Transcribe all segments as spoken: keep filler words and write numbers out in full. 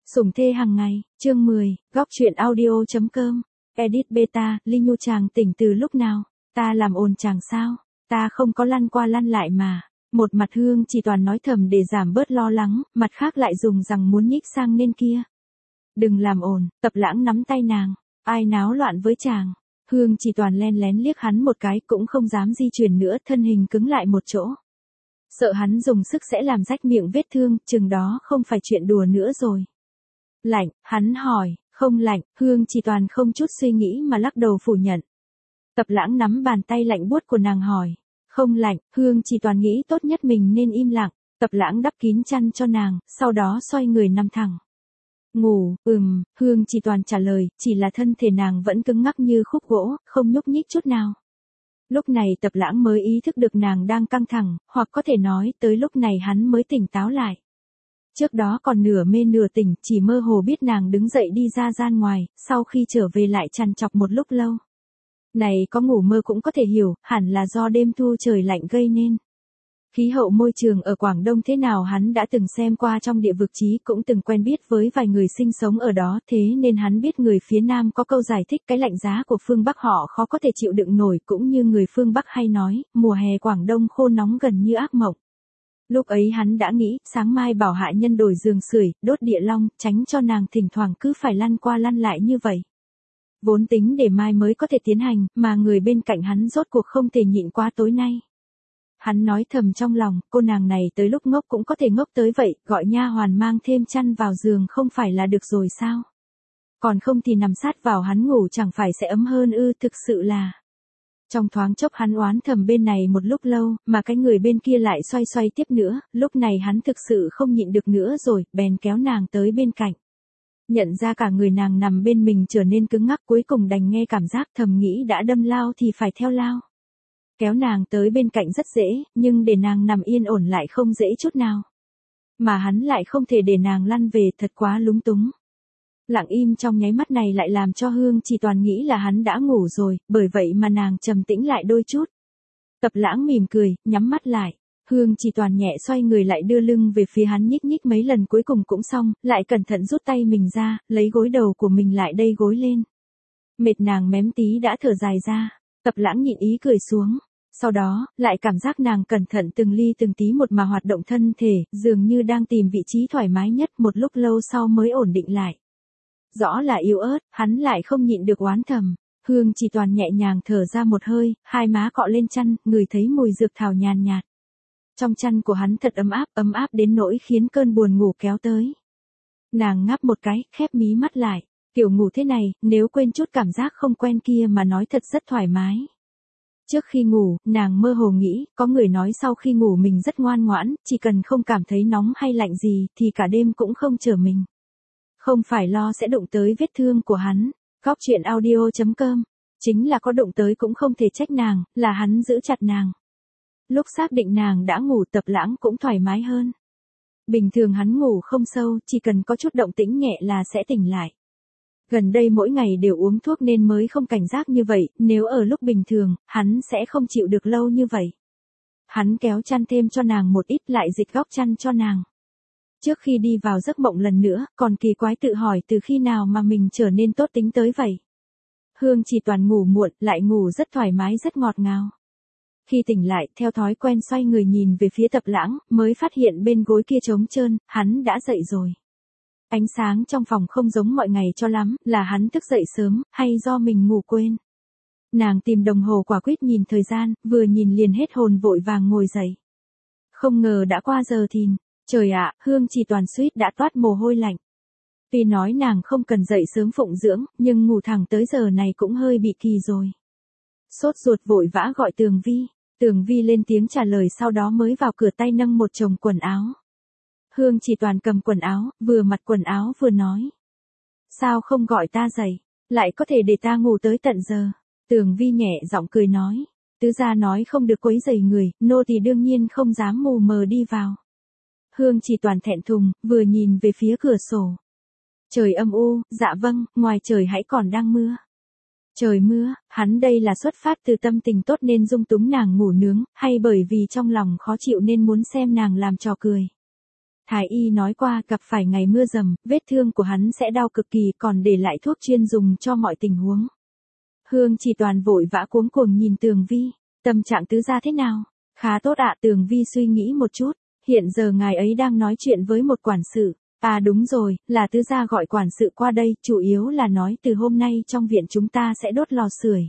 Sủng thê hàng ngày, chương mười, góc truyện audio.com, edit beta, Ly Nhu chàng tỉnh từ lúc nào, ta làm ồn chàng sao, ta không có lăn qua lăn lại mà. Một mặt Hương chỉ toàn nói thầm để giảm bớt lo lắng, mặt khác lại dùng rằng muốn nhích sang nên kia. Đừng làm ồn, Tập Lãng nắm tay nàng, ai náo loạn với chàng. Hương chỉ toàn len lén liếc hắn một cái cũng không dám di chuyển nữa, thân hình cứng lại một chỗ. Sợ hắn dùng sức sẽ làm rách miệng vết thương, chừng đó không phải chuyện đùa nữa rồi. Lạnh, hắn hỏi, không lạnh, Hương chỉ toàn không chút suy nghĩ mà lắc đầu phủ nhận. Tập Lãng nắm bàn tay lạnh buốt của nàng hỏi, không lạnh, Hương chỉ toàn nghĩ tốt nhất mình nên im lặng. Tập Lãng đắp kín chăn cho nàng, sau đó xoay người nằm thẳng. Ngủ, ừm, Hương chỉ toàn trả lời, chỉ là thân thể nàng vẫn cứng ngắc như khúc gỗ, không nhúc nhích chút nào. Lúc này Tập Lãng mới ý thức được nàng đang căng thẳng, hoặc có thể nói tới lúc này hắn mới tỉnh táo lại. Trước đó còn nửa mê nửa tỉnh, chỉ mơ hồ biết nàng đứng dậy đi ra gian ngoài, sau khi trở về lại trằn trọc một lúc lâu. Này có ngủ mơ cũng có thể hiểu, hẳn là do đêm thu trời lạnh gây nên. Khí hậu môi trường ở Quảng Đông thế nào hắn đã từng xem qua trong địa vực chí, cũng từng quen biết với vài người sinh sống ở đó, thế nên hắn biết người phía Nam có câu giải thích cái lạnh giá của phương Bắc họ khó có thể chịu đựng nổi, cũng như người phương Bắc hay nói, mùa hè Quảng Đông khô nóng gần như ác mộng. Lúc ấy hắn đã nghĩ, sáng mai bảo hạ nhân đổi giường sưởi, đốt địa long, tránh cho nàng thỉnh thoảng cứ phải lăn qua lăn lại như vậy. Vốn tính để mai mới có thể tiến hành, mà người bên cạnh hắn rốt cuộc không thể nhịn qua tối nay. Hắn nói thầm trong lòng, cô nàng này tới lúc ngốc cũng có thể ngốc tới vậy, gọi nha hoàn mang thêm chăn vào giường không phải là được rồi sao? Còn không thì nằm sát vào hắn ngủ chẳng phải sẽ ấm hơn ư, thực sự là. Trong thoáng chốc hắn oán thầm bên này một lúc lâu, mà cái người bên kia lại xoay xoay tiếp nữa, lúc này hắn thực sự không nhịn được nữa rồi, bèn kéo nàng tới bên cạnh. Nhận ra cả người nàng nằm bên mình trở nên cứng ngắc, cuối cùng đành nghe cảm giác, thầm nghĩ đã đâm lao thì phải theo lao. Kéo nàng tới bên cạnh rất dễ, nhưng để nàng nằm yên ổn lại không dễ chút nào. Mà hắn lại không thể để nàng lăn về, thật quá lúng túng. Lặng im trong nháy mắt này lại làm cho Hương chỉ toàn nghĩ là hắn đã ngủ rồi, bởi vậy mà nàng trầm tĩnh lại đôi chút. Tập Lãng mỉm cười, nhắm mắt lại. Hương chỉ toàn nhẹ xoay người lại đưa lưng về phía hắn, nhích nhích mấy lần cuối cùng cũng xong, lại cẩn thận rút tay mình ra, lấy gối đầu của mình lại đây gối lên. Mệt nàng mém tí đã thở dài ra. Tập Lãng nhịn ý cười xuống. Sau đó, lại cảm giác nàng cẩn thận từng ly từng tí một mà hoạt động thân thể, dường như đang tìm vị trí thoải mái nhất, một lúc lâu sau mới ổn định lại. Rõ là yếu ớt, hắn lại không nhịn được oán thầm. Hương chỉ toàn nhẹ nhàng thở ra một hơi, hai má cọ lên chăn, ngửi thấy mùi dược thảo nhàn nhạt. Trong chăn của hắn thật ấm áp, ấm áp đến nỗi khiến cơn buồn ngủ kéo tới. Nàng ngáp một cái, khép mí mắt lại. Kiểu ngủ thế này, nếu quên chút cảm giác không quen kia mà nói thật rất thoải mái. Trước khi ngủ, nàng mơ hồ nghĩ, có người nói sau khi ngủ mình rất ngoan ngoãn, chỉ cần không cảm thấy nóng hay lạnh gì, thì cả đêm cũng không trở mình. Không phải lo sẽ đụng tới vết thương của hắn. Góc truyện audio.com. Chính là có đụng tới cũng không thể trách nàng, là hắn giữ chặt nàng. Lúc xác định nàng đã ngủ, Tập Lãng cũng thoải mái hơn. Bình thường hắn ngủ không sâu, chỉ cần có chút động tĩnh nhẹ là sẽ tỉnh lại. Gần đây mỗi ngày đều uống thuốc nên mới không cảnh giác như vậy, nếu ở lúc bình thường, hắn sẽ không chịu được lâu như vậy. Hắn kéo chăn thêm cho nàng một ít, lại dịch góc chăn cho nàng. Trước khi đi vào giấc mộng lần nữa, còn kỳ quái tự hỏi từ khi nào mà mình trở nên tốt tính tới vậy. Hương chỉ toàn ngủ muộn, lại ngủ rất thoải mái rất ngọt ngào. Khi tỉnh lại, theo thói quen xoay người nhìn về phía Tập Lãng, mới phát hiện bên gối kia trống trơn, hắn đã dậy rồi. Ánh sáng trong phòng không giống mọi ngày cho lắm, là hắn thức dậy sớm, hay do mình ngủ quên. Nàng tìm đồng hồ quả quyết nhìn thời gian, vừa nhìn liền hết hồn vội vàng ngồi dậy. Không ngờ đã qua giờ thìn, trời ạ, Hương chỉ toàn suýt đã toát mồ hôi lạnh. Tuy nói nàng không cần dậy sớm phụng dưỡng, nhưng ngủ thẳng tới giờ này cũng hơi bị kỳ rồi. Sốt ruột vội vã gọi Tường Vi, Tường Vi lên tiếng trả lời, sau đó mới vào cửa tay nâng một chồng quần áo. Hương chỉ toàn cầm quần áo, vừa mặc quần áo vừa nói. Sao không gọi ta dậy, lại có thể để ta ngủ tới tận giờ. Tường Vi nhẹ giọng cười nói. Tứ gia nói không được quấy rầy người, nô tỳ đương nhiên không dám mù mờ đi vào. Hương chỉ toàn thẹn thùng, vừa nhìn về phía cửa sổ. Trời âm u, dạ vâng, ngoài trời hãy còn đang mưa. Trời mưa, hắn đây là xuất phát từ tâm tình tốt nên dung túng nàng ngủ nướng, hay bởi vì trong lòng khó chịu nên muốn xem nàng làm trò cười. Thái y nói qua gặp phải ngày mưa dầm, vết thương của hắn sẽ đau cực kỳ, còn để lại thuốc chuyên dùng cho mọi tình huống. Hương Chỉ Toàn vội vã cuống cuồng nhìn Tường Vi, tâm trạng tứ gia thế nào? Khá tốt ạ. Tường Vi suy nghĩ một chút, hiện giờ ngài ấy đang nói chuyện với một quản sự. À đúng rồi, là tứ gia gọi quản sự qua đây, chủ yếu là nói từ hôm nay trong viện chúng ta sẽ đốt lò sưởi.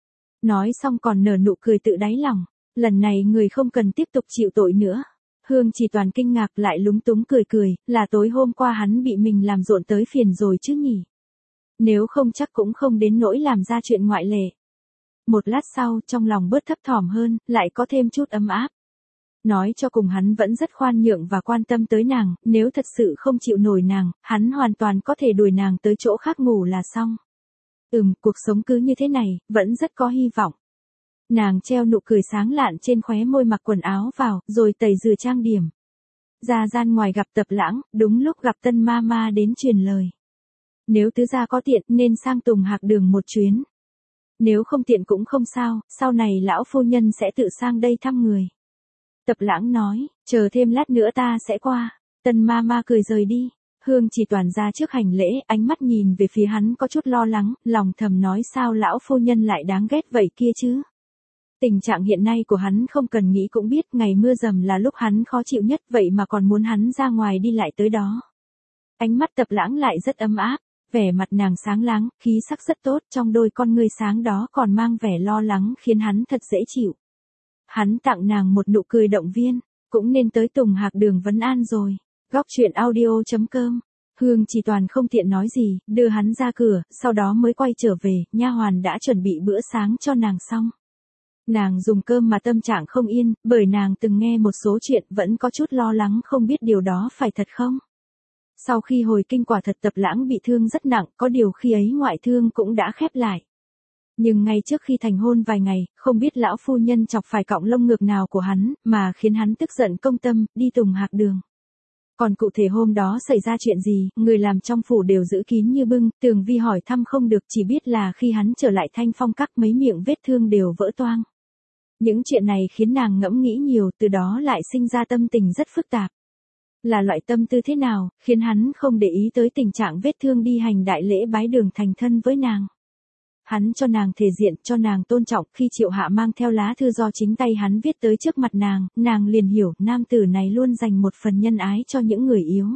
Nói xong còn nở nụ cười tự đáy lòng, lần này người không cần tiếp tục chịu tội nữa. Hương Chỉ Toàn kinh ngạc lại lúng túng cười cười, là tối hôm qua hắn bị mình làm rộn tới phiền rồi chứ nhỉ? Nếu không chắc cũng không đến nỗi làm ra chuyện ngoại lệ. Một lát sau, trong lòng bớt thấp thỏm hơn, lại có thêm chút ấm áp. Nói cho cùng hắn vẫn rất khoan nhượng và quan tâm tới nàng, nếu thật sự không chịu nổi nàng, hắn hoàn toàn có thể đuổi nàng tới chỗ khác ngủ là xong. Ừm, cuộc sống cứ như thế này, vẫn rất có hy vọng. Nàng treo nụ cười sáng lạn trên khóe môi, mặc quần áo vào, rồi tẩy rửa trang điểm. Ra gian ngoài gặp Tập Lãng, đúng lúc gặp Tân ma ma đến truyền lời. Nếu tứ gia có tiện nên sang Tùng Hạc Đường một chuyến. Nếu không tiện cũng không sao, sau này lão phu nhân sẽ tự sang đây thăm người. Tập Lãng nói, chờ thêm lát nữa ta sẽ qua. Tân ma ma cười rời đi. Hương Chỉ Toàn ra trước hành lễ, ánh mắt nhìn về phía hắn có chút lo lắng, lòng thầm nói sao lão phu nhân lại đáng ghét vậy kia chứ. Tình trạng hiện nay của hắn không cần nghĩ cũng biết, ngày mưa dầm là lúc hắn khó chịu nhất, vậy mà còn muốn hắn ra ngoài đi lại tới đó. Ánh mắt Tập Lãng lại rất ấm áp, vẻ mặt nàng sáng láng, khí sắc rất tốt, trong đôi con ngươi sáng đó còn mang vẻ lo lắng khiến hắn thật dễ chịu. Hắn tặng nàng một nụ cười động viên, cũng nên tới Tùng Hạc Đường vấn an rồi. Góc truyện audio chấm com. Hương Chỉ Toàn không tiện nói gì, đưa hắn ra cửa, sau đó mới quay trở về, nha hoàn đã chuẩn bị bữa sáng cho nàng xong. Nàng dùng cơm mà tâm trạng không yên, bởi nàng từng nghe một số chuyện vẫn có chút lo lắng không biết điều đó phải thật không. Sau khi hồi kinh quả thật Tập Lãng bị thương rất nặng, có điều khi ấy ngoại thương cũng đã khép lại. Nhưng ngay trước khi thành hôn vài ngày, không biết lão phu nhân chọc phải cọng lông ngược nào của hắn, mà khiến hắn tức giận công tâm, đi Tùng Hạc Đường. Còn cụ thể hôm đó xảy ra chuyện gì, người làm trong phủ đều giữ kín như bưng, Tường Vi hỏi thăm không được, chỉ biết là khi hắn trở lại Thanh Phong Các mấy miệng vết thương đều vỡ toang. Những chuyện này khiến nàng ngẫm nghĩ nhiều, từ đó lại sinh ra tâm tình rất phức tạp. Là loại tâm tư thế nào, khiến hắn không để ý tới tình trạng vết thương đi hành đại lễ bái đường thành thân với nàng. Hắn cho nàng thể diện, cho nàng tôn trọng, khi Triệu Hạ mang theo lá thư do chính tay hắn viết tới trước mặt nàng, nàng liền hiểu, nam tử này luôn dành một phần nhân ái cho những người yếu.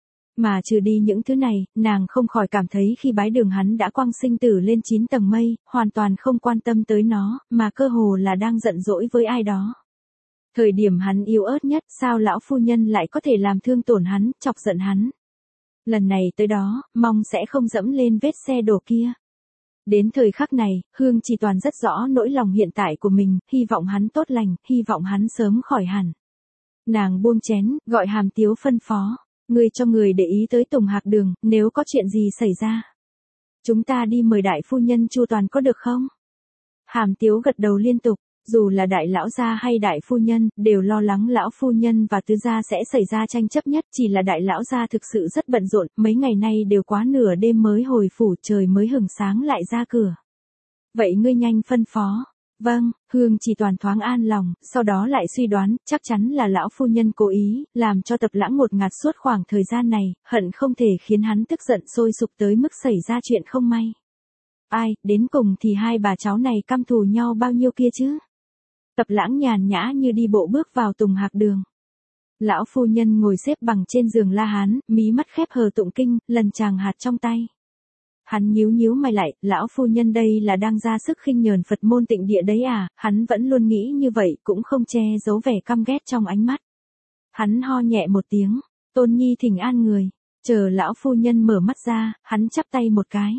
Mà trừ đi những thứ này, nàng không khỏi cảm thấy khi bái đường hắn đã quăng sinh tử lên chín tầng mây, hoàn toàn không quan tâm tới nó, mà cơ hồ là đang giận dỗi với ai đó. Thời điểm hắn yếu ớt nhất, sao lão phu nhân lại có thể làm thương tổn hắn, chọc giận hắn. Lần này tới đó, mong sẽ không dẫm lên vết xe đổ kia. Đến thời khắc này, Hương Chỉ Toàn rất rõ nỗi lòng hiện tại của mình, hy vọng hắn tốt lành, hy vọng hắn sớm khỏi hẳn. Nàng buông chén, gọi Hàm Tiếu phân phó, ngươi cho người để ý tới Tùng Hạc Đường, nếu có chuyện gì xảy ra. Chúng ta đi mời đại phu nhân chu toàn có được không? Hàm Tiếu gật đầu liên tục, dù là đại lão gia hay đại phu nhân, đều lo lắng lão phu nhân và tứ gia sẽ xảy ra tranh chấp nhất, chỉ là đại lão gia thực sự rất bận rộn, mấy ngày nay đều quá nửa đêm mới hồi phủ, trời mới hửng sáng lại ra cửa. Vậy ngươi nhanh phân phó. Vâng, Hương Chỉ Toàn thoáng an lòng, sau đó lại suy đoán, chắc chắn là lão phu nhân cố ý, làm cho Tập Lãng ngột ngạt suốt khoảng thời gian này, hận không thể khiến hắn tức giận sôi sục tới mức xảy ra chuyện không may. Ai, đến cùng thì hai bà cháu này căm thù nhau bao nhiêu kia chứ? Tập Lãng nhàn nhã như đi bộ bước vào Tùng Hạc Đường. Lão phu nhân ngồi xếp bằng trên giường La Hán, mí mắt khép hờ tụng kinh, lần tràng hạt trong tay. Hắn nhíu nhíu mày lại, lão phu nhân đây là đang ra sức khinh nhờn Phật môn Tịnh Địa đấy à, hắn vẫn luôn nghĩ như vậy, cũng không che giấu vẻ căm ghét trong ánh mắt. Hắn ho nhẹ một tiếng, Tôn Nhi thỉnh an người, chờ lão phu nhân mở mắt ra, hắn chắp tay một cái.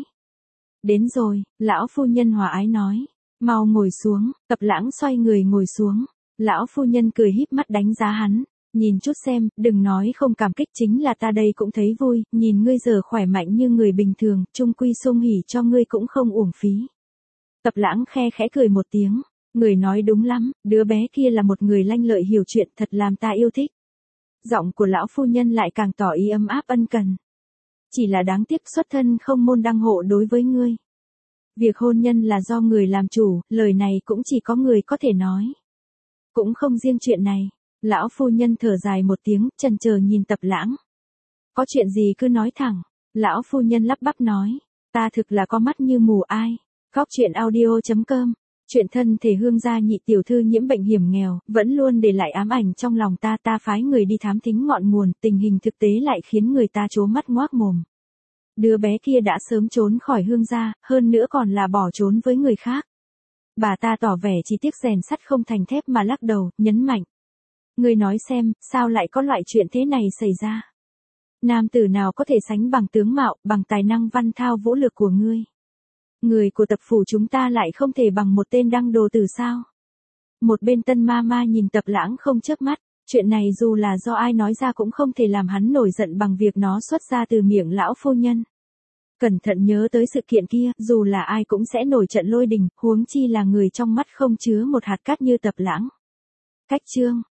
Đến rồi, lão phu nhân hòa ái nói, mau ngồi xuống. Tập Lãng xoay người ngồi xuống, lão phu nhân cười híp mắt đánh giá hắn. Nhìn chút xem, đừng nói không cảm kích, chính là ta đây cũng thấy vui, nhìn ngươi giờ khỏe mạnh như người bình thường, chung quy sung hỉ cho ngươi cũng không uổng phí. Tập Lãng khe khẽ cười một tiếng, người nói đúng lắm, đứa bé kia là một người lanh lợi hiểu chuyện, thật làm ta yêu thích. Giọng của lão phu nhân lại càng tỏ ý ấm áp ân cần. Chỉ là đáng tiếc xuất thân không môn đăng hộ đối với ngươi. Việc hôn nhân là do người làm chủ, lời này cũng chỉ có người có thể nói. Cũng không riêng chuyện này. Lão phu nhân thở dài một tiếng, chần chờ nhìn Tập Lãng. Có chuyện gì cứ nói thẳng. Lão phu nhân lắp bắp nói. Ta thực là có mắt như mù ai. Góc chuyện audio chấm com. Chuyện thân thể Hương gia nhị tiểu thư nhiễm bệnh hiểm nghèo, vẫn luôn để lại ám ảnh trong lòng ta. Ta phái người đi thám thính ngọn nguồn, tình hình thực tế lại khiến người ta trố mắt ngoác mồm. Đứa bé kia đã sớm trốn khỏi Hương gia, hơn nữa còn là bỏ trốn với người khác. Bà ta tỏ vẻ chỉ tiếc rèn sắt không thành thép mà lắc đầu, nhấn mạnh. Ngươi nói xem, sao lại có loại chuyện thế này xảy ra? Nam tử nào có thể sánh bằng tướng mạo, bằng tài năng văn thao vũ lực của ngươi? Người của tập phủ chúng ta lại không thể bằng một tên đăng đồ tử sao? Một bên Tân ma ma nhìn Tập Lãng không chớp mắt, chuyện này dù là do ai nói ra cũng không thể làm hắn nổi giận bằng việc nó xuất ra từ miệng lão phu nhân. Cẩn thận nhớ tới sự kiện kia, dù là ai cũng sẽ nổi trận lôi đình, huống chi là người trong mắt không chứa một hạt cát như Tập Lãng. Cách chương